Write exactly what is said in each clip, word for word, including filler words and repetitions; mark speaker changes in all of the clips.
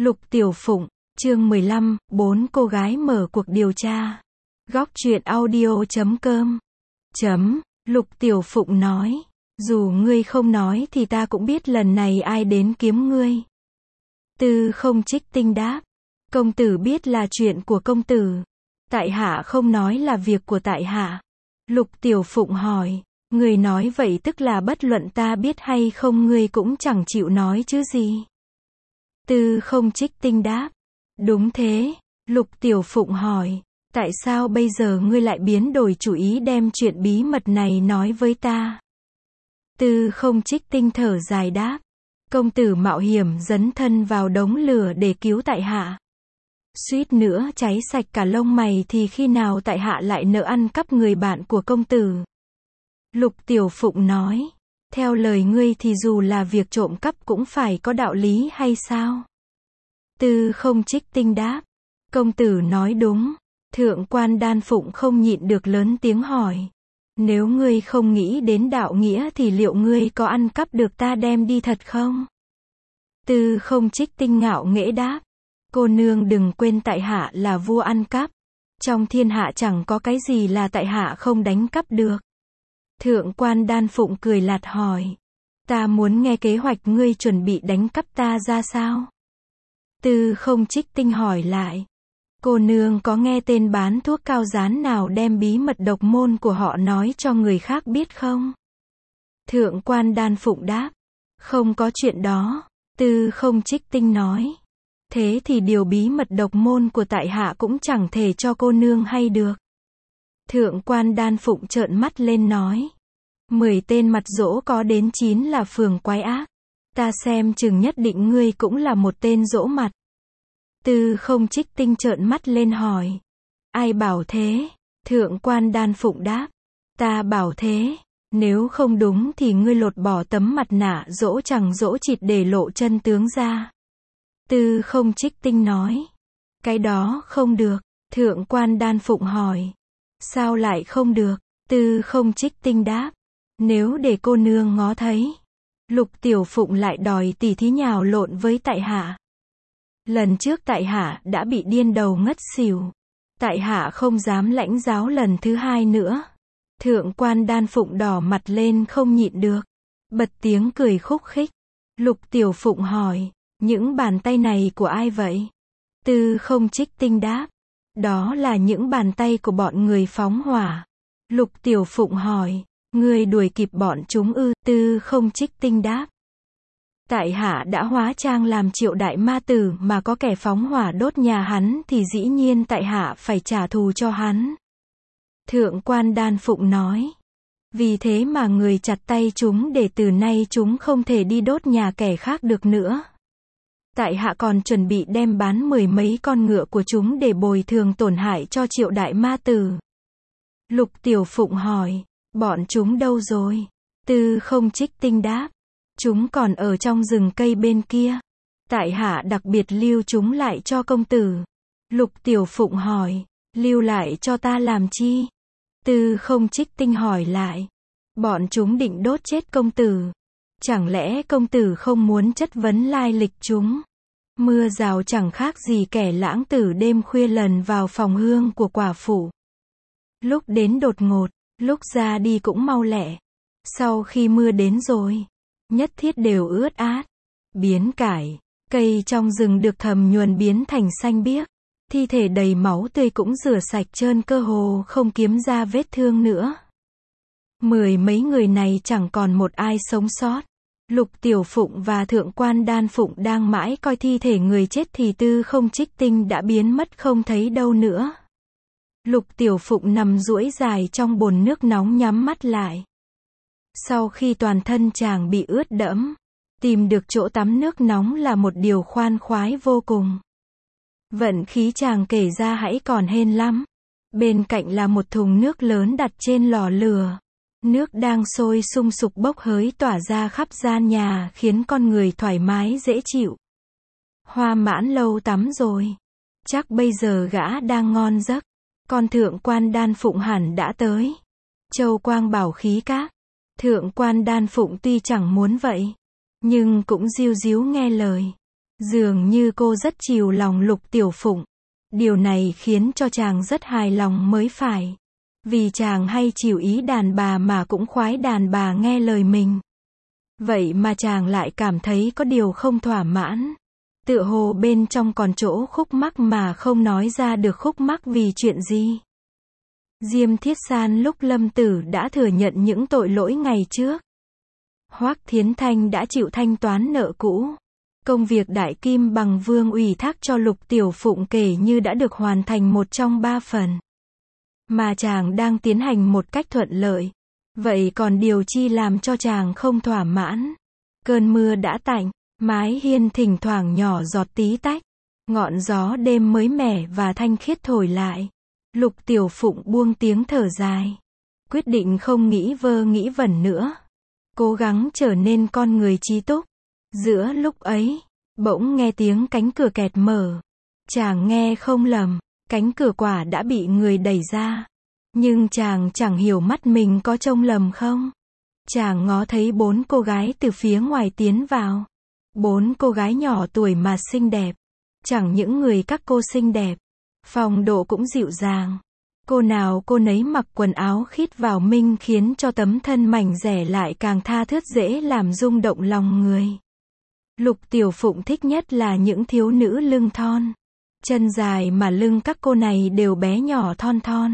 Speaker 1: Lục Tiểu Phụng, chương mười lăm, bốn cô gái mở cuộc điều tra. Góc truyện audio chấm com. Chấm, Lục Tiểu Phụng nói, dù ngươi không nói thì ta cũng biết lần này ai đến kiếm ngươi. Tư Không Trích Tinh đáp, công tử biết là chuyện của công tử. Tại hạ không nói là việc của tại hạ. Lục Tiểu Phụng hỏi, người nói vậy tức là bất luận ta biết hay không ngươi cũng chẳng chịu nói chứ gì. Tư Không Trích Tinh đáp, đúng thế. Lục Tiểu Phụng hỏi, tại sao bây giờ ngươi lại biến đổi chủ ý đem chuyện bí mật này nói với ta? Tư Không Trích Tinh thở dài đáp, công tử mạo hiểm dấn thân vào đống lửa để cứu tại hạ. Suýt nữa cháy sạch cả lông mày thì khi nào tại hạ lại nỡ ăn cắp người bạn của công tử? Lục Tiểu Phụng nói, theo lời ngươi thì dù là việc trộm cắp cũng phải có đạo lý hay sao? Tư Không Trích Tinh đáp, công tử nói đúng. Thượng quan Đan Phụng không nhịn được lớn tiếng hỏi, nếu ngươi không nghĩ đến đạo nghĩa thì liệu ngươi có ăn cắp được ta đem đi thật không? Tư Không Trích Tinh ngạo nghễ đáp, cô nương đừng quên tại hạ là vua ăn cắp. Trong thiên hạ chẳng có cái gì là tại hạ không đánh cắp được. Thượng quan Đan Phụng cười lạt hỏi, ta muốn nghe kế hoạch ngươi chuẩn bị đánh cắp ta ra sao? Tư Không Trích Tinh hỏi lại, cô nương có nghe tên bán thuốc cao rán nào đem bí mật độc môn của họ nói cho người khác biết không? Thượng quan Đan Phụng đáp, không có chuyện đó. Tư Không Trích Tinh nói, thế thì điều bí mật độc môn của tại hạ cũng chẳng thể cho cô nương hay được. Thượng quan Đan Phụng trợn mắt lên nói, mười tên mặt dỗ có đến chín là phường quái ác. Ta xem chừng nhất định ngươi cũng là một tên dỗ mặt. Tư Không Trích Tinh trợn mắt lên hỏi, ai bảo thế? Thượng quan Đan Phụng đáp, ta bảo thế. Nếu không đúng thì ngươi lột bỏ tấm mặt nạ dỗ chẳng dỗ chịt để lộ chân tướng ra. Tư Không Trích Tinh nói, cái đó không được. Thượng quan Đan Phụng hỏi, sao lại không được? Tư Không Trích Tinh đáp, nếu để cô nương ngó thấy. Lục Tiểu Phụng lại đòi tỉ thí nhào lộn với tại hạ. Lần trước tại hạ đã bị điên đầu ngất xỉu. Tại hạ không dám lãnh giáo lần thứ hai nữa. Thượng quan Đan Phụng đỏ mặt lên không nhịn được, bật tiếng cười khúc khích. Lục Tiểu Phụng hỏi, những bàn tay này của ai vậy? Tư Không Trích Tinh đáp, đó là những bàn tay của bọn người phóng hỏa. Lục Tiểu Phụng hỏi, ngươi đuổi kịp bọn chúng ư? Tư Không Trích Tinh đáp, tại hạ đã hóa trang làm Triệu đại ma tử, mà có kẻ phóng hỏa đốt nhà hắn thì dĩ nhiên tại hạ phải trả thù cho hắn. Thượng quan Đan Phụng nói, vì thế mà người chặt tay chúng để từ nay chúng không thể đi đốt nhà kẻ khác được nữa. Tại hạ còn chuẩn bị đem bán mười mấy con ngựa của chúng để bồi thường tổn hại cho Triệu đại ma tử. Lục Tiểu Phụng hỏi, bọn chúng đâu rồi? Tư Không Trích Tinh đáp, chúng còn ở trong rừng cây bên kia. Tại hạ đặc biệt lưu chúng lại cho công tử. Lục Tiểu Phụng hỏi, lưu lại cho ta làm chi? Tư Không Trích Tinh hỏi lại, bọn chúng định đốt chết công tử. Chẳng lẽ công tử không muốn chất vấn lai lịch chúng? Mưa rào chẳng khác gì kẻ lãng tử đêm khuya lần vào phòng hương của quả phụ. Lúc đến đột ngột, lúc ra đi cũng mau lẹ. Sau khi mưa đến rồi, nhất thiết đều ướt át. Biến cải, cây trong rừng được thầm nhuần biến thành xanh biếc. Thi thể đầy máu tươi cũng rửa sạch trơn, cơ hồ không kiếm ra vết thương nữa. Mười mấy người này chẳng còn một ai sống sót. Lục Tiểu Phụng và Thượng quan Đan Phụng đang mãi coi thi thể người chết thì Tư Không Trích Tinh đã biến mất không thấy đâu nữa. Lục Tiểu Phụng nằm duỗi dài trong bồn nước nóng nhắm mắt lại. Sau khi toàn thân chàng bị ướt đẫm, tìm được chỗ tắm nước nóng là một điều khoan khoái vô cùng. Vận khí chàng kể ra hãy còn hên lắm. Bên cạnh là một thùng nước lớn đặt trên lò lửa. Nước đang sôi sung sục bốc hơi tỏa ra khắp gian nhà, khiến con người thoải mái dễ chịu. Hoa Mãn lâu tắm rồi. Chắc bây giờ gã đang ngon giấc. Con Thượng quan Đan Phụng hẳn đã tới. Châu Quang bảo khí các. Thượng quan Đan Phụng tuy chẳng muốn vậy, nhưng cũng díu díu nghe lời. Dường như cô rất chiều lòng Lục Tiểu Phụng. Điều này khiến cho chàng rất hài lòng mới phải. Vì chàng hay chiều ý đàn bà mà cũng khoái đàn bà nghe lời mình. Vậy mà chàng lại cảm thấy có điều không thỏa mãn. Tựa hồ bên trong còn chỗ khúc mắc mà không nói ra được khúc mắc vì chuyện gì. Diêm Thiết San lúc lâm tử đã thừa nhận những tội lỗi ngày trước. Hoắc Thiến Thanh đã chịu thanh toán nợ cũ. Công việc Đại Kim Bằng Vương ủy thác cho Lục Tiểu Phụng kể như đã được hoàn thành một trong ba phần. Mà chàng đang tiến hành một cách thuận lợi. Vậy còn điều chi làm cho chàng không thỏa mãn? Cơn mưa đã tạnh, mái hiên thỉnh thoảng nhỏ giọt tí tách. Ngọn gió đêm mới mẻ và thanh khiết thổi lại. Lục Tiểu Phụng buông tiếng thở dài. Quyết định không nghĩ vơ nghĩ vẩn nữa. Cố gắng trở nên con người trí túc. Giữa lúc ấy, bỗng nghe tiếng cánh cửa kẹt mở. Chàng nghe không lầm, cánh cửa quả đã bị người đẩy ra. Nhưng chàng chẳng hiểu mắt mình có trông lầm không. Chàng ngó thấy bốn cô gái từ phía ngoài tiến vào. Bốn cô gái nhỏ tuổi mà xinh đẹp. Chẳng những người các cô xinh đẹp, phong độ cũng dịu dàng. Cô nào cô nấy mặc quần áo khít vào minh khiến cho tấm thân mảnh dẻ lại càng tha thướt dễ làm rung động lòng người. Lục Tiểu Phụng thích nhất là những thiếu nữ lưng thon. Chân dài mà lưng các cô này đều bé nhỏ thon thon.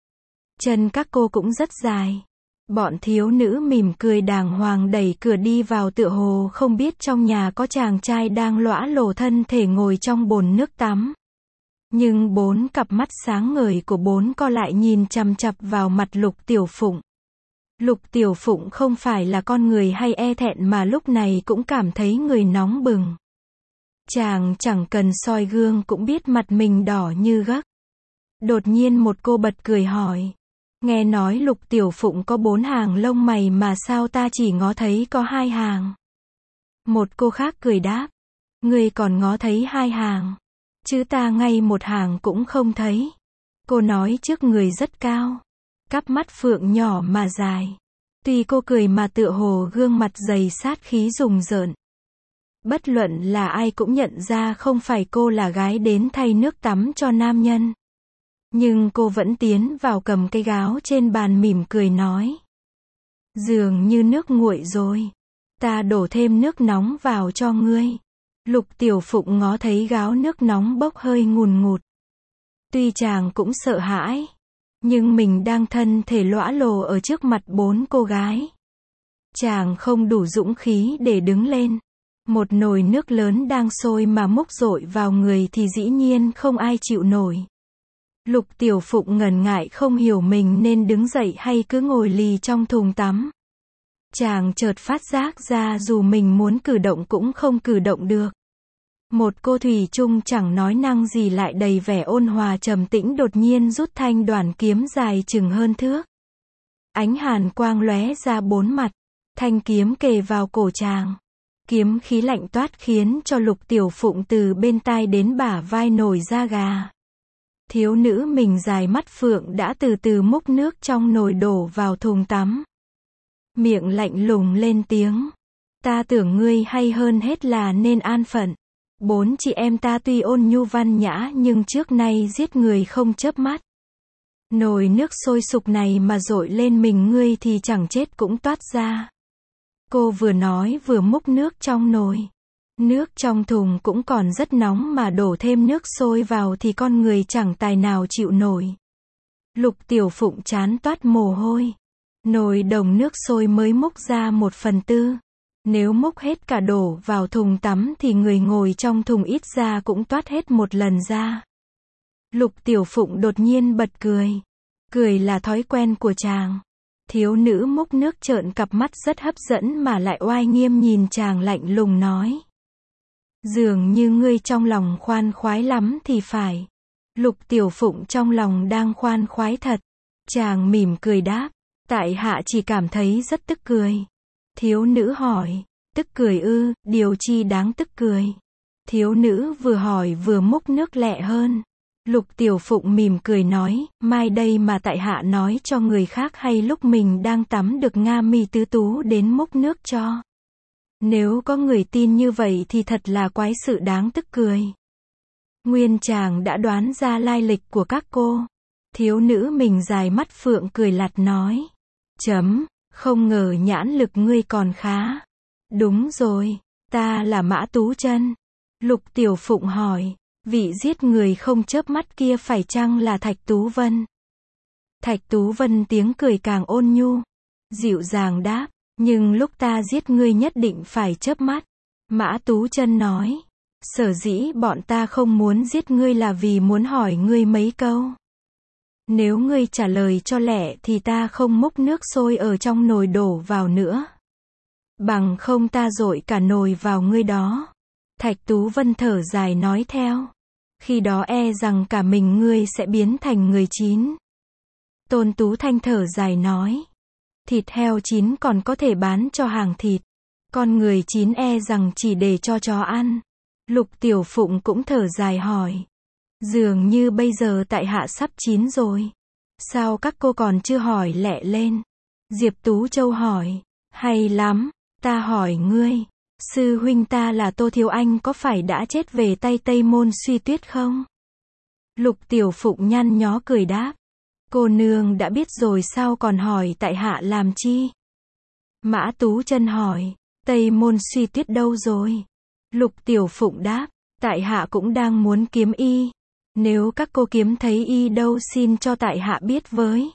Speaker 1: Chân các cô cũng rất dài. Bọn thiếu nữ mỉm cười đàng hoàng đẩy cửa đi vào tựa hồ không biết trong nhà có chàng trai đang lõa lồ thân thể ngồi trong bồn nước tắm. Nhưng bốn cặp mắt sáng ngời của bốn co lại nhìn chằm chằm vào mặt Lục Tiểu Phụng. Lục Tiểu Phụng không phải là con người hay e thẹn mà lúc này cũng cảm thấy người nóng bừng. Chàng chẳng cần soi gương cũng biết mặt mình đỏ như gấc. Đột nhiên một cô bật cười hỏi. Nghe nói Lục Tiểu Phụng có bốn hàng lông mày mà sao ta chỉ ngó thấy có hai hàng. Một cô khác cười đáp. Ngươi còn ngó thấy hai hàng. Chứ ta ngay một hàng cũng không thấy. Cô nói trước người rất cao. Cắp mắt phượng nhỏ mà dài. Tuy cô cười mà tựa hồ gương mặt dày sát khí rùng rợn. Bất luận là ai cũng nhận ra không phải cô là gái đến thay nước tắm cho nam nhân. Nhưng cô vẫn tiến vào cầm cây gáo trên bàn mỉm cười nói. Dường như nước nguội rồi. Ta đổ thêm nước nóng vào cho ngươi. Lục Tiểu Phụng ngó thấy gáo nước nóng bốc hơi ngùn ngụt. Tuy chàng cũng sợ hãi. Nhưng mình đang thân thể lõa lồ ở trước mặt bốn cô gái. Chàng không đủ dũng khí để đứng lên. Một nồi nước lớn đang sôi mà múc dội vào người thì dĩ nhiên không ai chịu nổi. Lục Tiểu Phụng ngần ngại không hiểu mình nên đứng dậy hay cứ ngồi lì trong thùng tắm. Chàng chợt phát giác ra dù mình muốn cử động cũng không cử động được. Một cô thủy chung chẳng nói năng gì lại đầy vẻ ôn hòa trầm tĩnh đột nhiên rút thanh đoản kiếm dài chừng hơn thước. Ánh hàn quang lóe ra bốn mặt. Thanh kiếm kề vào cổ chàng. Kiếm khí lạnh toát khiến cho Lục Tiểu Phụng từ bên tai đến bả vai nổi da gà. Thiếu nữ mình dài mắt phượng đã từ từ múc nước trong nồi đổ vào thùng tắm. Miệng lạnh lùng lên tiếng. Ta tưởng ngươi hay hơn hết là nên an phận. Bốn chị em ta tuy ôn nhu văn nhã nhưng trước nay giết người không chớp mắt. Nồi nước sôi sục này mà dội lên mình ngươi thì chẳng chết cũng toát ra. Cô vừa nói vừa múc nước trong nồi. Nước trong thùng cũng còn rất nóng mà đổ thêm nước sôi vào thì con người chẳng tài nào chịu nổi. Lục Tiểu Phụng chán toát mồ hôi. Nồi đồng nước sôi mới múc ra một phần tư. Nếu múc hết cả đổ vào thùng tắm thì người ngồi trong thùng ít ra cũng toát hết một lần ra. Lục Tiểu Phụng đột nhiên bật cười. Cười là thói quen của chàng. Thiếu nữ múc nước trợn cặp mắt rất hấp dẫn mà lại oai nghiêm nhìn chàng lạnh lùng nói. Dường như ngươi trong lòng khoan khoái lắm thì phải. Lục Tiểu Phụng trong lòng đang khoan khoái thật. Chàng mỉm cười đáp. Tại hạ chỉ cảm thấy rất tức cười. Thiếu nữ hỏi. Tức cười ư, điều chi đáng tức cười. Thiếu nữ vừa hỏi vừa múc nước lẹ hơn. Lục Tiểu Phụng mỉm cười nói, mai đây mà tại hạ nói cho người khác hay lúc mình đang tắm được Nga mi tứ tú đến múc nước cho. Nếu có người tin như vậy thì thật là quái sự đáng tức cười. Nguyên chàng đã đoán ra lai lịch của các cô. Thiếu nữ mình dài mắt phượng cười lạt nói. Chấm, không ngờ nhãn lực ngươi còn khá. Đúng rồi, ta là Mã Tú Chân. Lục Tiểu Phụng hỏi, vị giết người không chớp mắt kia phải chăng là Thạch Tú Vân? Thạch Tú Vân tiếng cười càng ôn nhu, dịu dàng đáp, nhưng lúc ta giết ngươi nhất định phải chớp mắt. Mã Tú Chân nói, sở dĩ bọn ta không muốn giết ngươi là vì muốn hỏi ngươi mấy câu. Nếu ngươi trả lời cho lẹ thì ta không múc nước sôi ở trong nồi đổ vào nữa. Bằng không ta dội cả nồi vào ngươi đó. Thạch Tú Vân thở dài nói theo. Khi đó e rằng cả mình ngươi sẽ biến thành người chín. Tôn Tú Thanh thở dài nói. Thịt heo chín còn có thể bán cho hàng thịt. Con người chín e rằng chỉ để cho chó ăn. Lục Tiểu Phụng cũng thở dài hỏi. Dường như bây giờ tại hạ sắp chín rồi. Sao các cô còn chưa hỏi lẹ lên? Diệp Tú Châu hỏi. Hay lắm, ta hỏi ngươi. Sư huynh ta là Tô Thiếu Anh có phải đã chết về tay Tây Môn Suy Tuyết không? Lục Tiểu Phụng nhăn nhó cười đáp. Cô nương đã biết rồi sao còn hỏi tại hạ làm chi? Mã Tú Chân hỏi. Tây Môn Suy Tuyết đâu rồi? Lục Tiểu Phụng đáp. Tại hạ cũng đang muốn kiếm y. Nếu các cô kiếm thấy y đâu xin cho tại hạ biết với.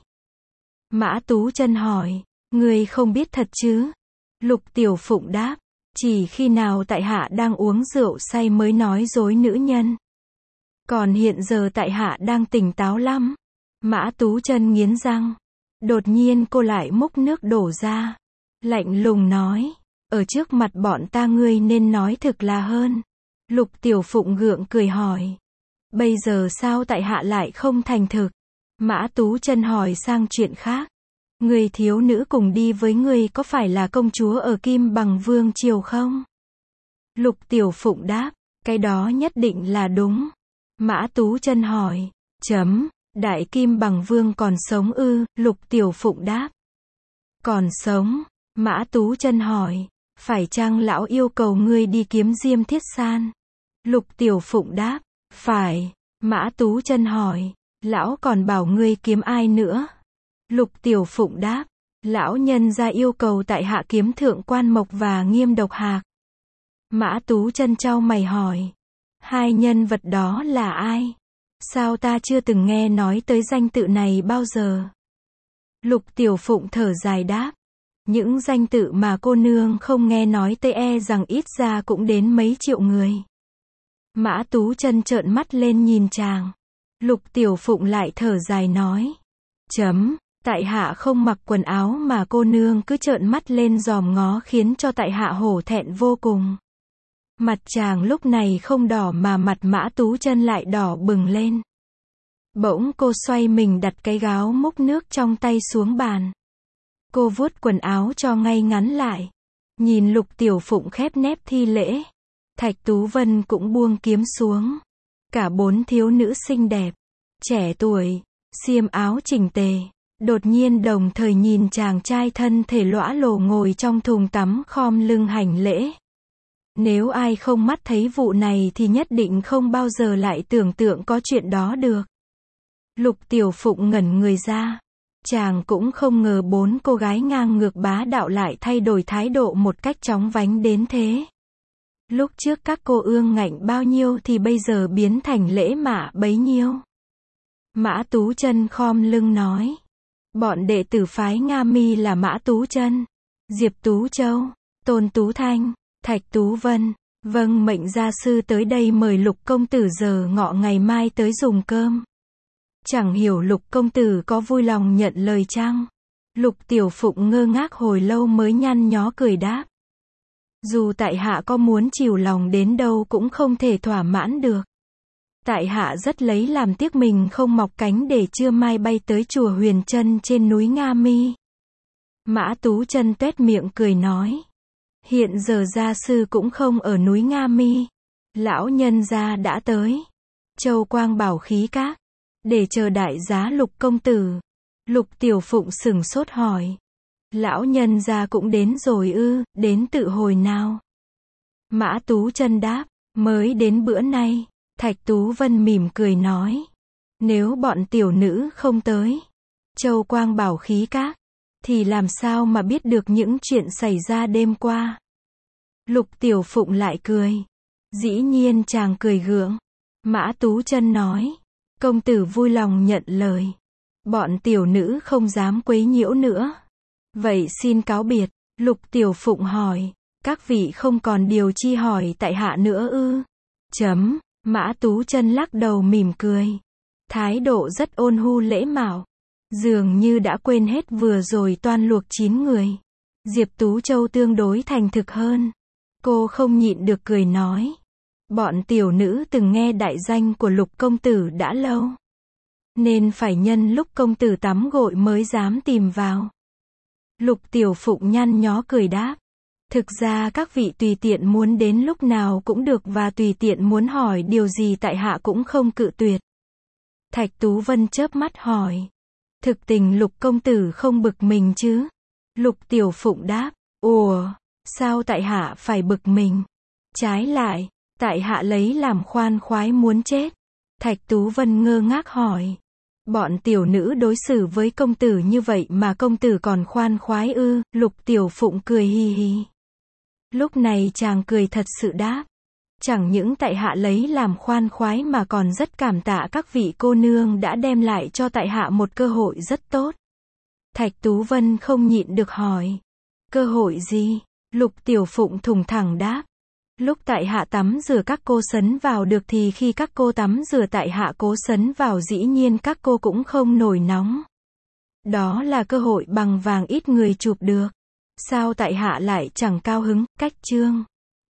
Speaker 1: Mã Tú Chân hỏi. Người không biết thật chứ? Lục Tiểu Phụng đáp. Chỉ khi nào tại hạ đang uống rượu say mới nói dối nữ nhân. Còn hiện giờ tại hạ đang tỉnh táo lắm. Mã Tú Chân nghiến răng. Đột nhiên cô lại múc nước đổ ra. Lạnh lùng nói. Ở trước mặt bọn ta ngươi nên nói thực là hơn. Lục Tiểu Phụng gượng cười hỏi. Bây giờ sao tại hạ lại không thành thực? Mã Tú Chân hỏi sang chuyện khác. Người thiếu nữ cùng đi với ngươi có phải là công chúa ở Kim Bằng Vương triều không? Lục Tiểu Phụng đáp. Cái đó nhất định là đúng. Mã Tú Chân hỏi. Chấm, Đại Kim Bằng Vương còn sống ư? Lục Tiểu Phụng đáp. Còn sống. Mã Tú Chân hỏi. Phải chăng lão yêu cầu ngươi đi kiếm Diêm Thiết San? Lục Tiểu Phụng đáp. Phải. Mã Tú Chân hỏi. Lão còn bảo ngươi kiếm ai nữa? Lục Tiểu Phụng đáp. Lão nhân gia yêu cầu tại hạ kiếm Thượng Quan Mộc và Nghiêm Độc Hạc. Mã Tú Chân chau mày hỏi. Hai nhân vật đó là ai? Sao ta chưa từng nghe nói tới danh tự này bao giờ? Lục Tiểu Phụng thở dài đáp. Những danh tự mà cô nương không nghe nói tới e rằng ít ra cũng đến mấy triệu người. Mã Tú Chân trợn mắt lên nhìn chàng. Lục Tiểu Phụng lại thở dài nói. Chấm, tại hạ không mặc quần áo mà cô nương cứ trợn mắt lên dòm ngó khiến cho tại hạ hổ thẹn vô cùng. Mặt chàng lúc này không đỏ mà mặt Mã Tú Chân lại đỏ bừng lên. Bỗng cô xoay mình đặt cái gáo múc nước trong tay xuống bàn. Cô vuốt quần áo cho ngay ngắn lại. Nhìn Lục Tiểu Phụng khép nép thi lễ. Thạch Tú Vân cũng buông kiếm xuống. Cả bốn thiếu nữ xinh đẹp, trẻ tuổi, xiêm áo chỉnh tề. Đột nhiên đồng thời nhìn chàng trai thân thể lõa lồ ngồi trong thùng tắm khom lưng hành lễ. Nếu ai không mắt thấy vụ này thì nhất định không bao giờ lại tưởng tượng có chuyện đó được. Lục Tiểu Phụng ngẩn người ra. Chàng cũng không ngờ bốn cô gái ngang ngược bá đạo lại thay đổi thái độ một cách chóng vánh đến thế. Lúc trước các cô ương ngạnh bao nhiêu thì bây giờ biến thành lễ mạ bấy nhiêu. Mã Tú Chân khom lưng nói. Bọn đệ tử phái Nga Mi là Mã Tú Chân, Diệp Tú Châu, Tôn Tú Thanh, Thạch Tú Vân. Vâng, mệnh gia sư tới đây mời Lục công tử giờ ngọ ngày mai tới dùng cơm. Chẳng hiểu Lục công tử có vui lòng nhận lời chăng? Lục Tiểu Phụng ngơ ngác hồi lâu mới nhăn nhó cười đáp. Dù tại hạ có muốn chiều lòng đến đâu cũng không thể thỏa mãn được. Tại hạ rất lấy làm tiếc mình không mọc cánh để trưa mai bay tới chùa Huyền Trân trên núi Nga Mi. Mã Tú Chân tuét miệng cười nói. Hiện giờ gia sư cũng không ở núi Nga Mi. Lão nhân gia đã tới Châu Quang Bảo Khí Các để chờ đại giá Lục công tử. Lục Tiểu Phụng sửng sốt hỏi. Lão nhân gia cũng đến rồi ư, đến tự hồi nào? Mã Tú Chân đáp, mới đến bữa nay. Thạch Tú Vân mỉm cười nói, nếu bọn tiểu nữ không tới Châu Quang Bảo Khí Các, thì làm sao mà biết được những chuyện xảy ra đêm qua? Lục Tiểu Phụng lại cười. Dĩ nhiên chàng cười gượng. Mã Tú Chân nói, công tử vui lòng nhận lời. Bọn tiểu nữ không dám quấy nhiễu nữa. Vậy xin cáo biệt. Lục Tiểu Phụng hỏi, các vị không còn điều chi hỏi tại hạ nữa ư? Chấm. Mã Tú Chân lắc đầu mỉm cười. Thái độ rất ôn hu lễ mạo. Dường như đã quên hết vừa rồi toan luộc chín người. Diệp Tú Châu tương đối thành thực hơn. Cô không nhịn được cười nói, bọn tiểu nữ từng nghe đại danh của Lục công tử đã lâu, nên phải nhân lúc công tử tắm gội mới dám tìm vào. Lục Tiểu Phụng nhăn nhó cười đáp, thực ra các vị tùy tiện muốn đến lúc nào cũng được và tùy tiện muốn hỏi điều gì tại hạ cũng không cự tuyệt. Thạch Tú Vân chớp mắt hỏi, thực tình Lục công tử không bực mình chứ? Lục Tiểu Phụng đáp, ủa, sao tại hạ phải bực mình? Trái lại, tại hạ lấy làm khoan khoái muốn chết. Thạch Tú Vân ngơ ngác hỏi, bọn tiểu nữ đối xử với công tử như vậy mà công tử còn khoan khoái ư? Lục Tiểu Phụng cười hi hi. Lúc này chàng cười thật sự đáp, chẳng những tại hạ lấy làm khoan khoái mà còn rất cảm tạ các vị cô nương đã đem lại cho tại hạ một cơ hội rất tốt. Thạch Tú Vân không nhịn được hỏi, cơ hội gì? Lục Tiểu Phụng thùng thẳng đáp, lúc tại hạ tắm rửa các cô sấn vào được thì khi các cô tắm rửa tại hạ cố sấn vào dĩ nhiên các cô cũng không nổi nóng. Đó là cơ hội bằng vàng ít người chụp được. Sao tại hạ lại chẳng cao hứng? Cách chương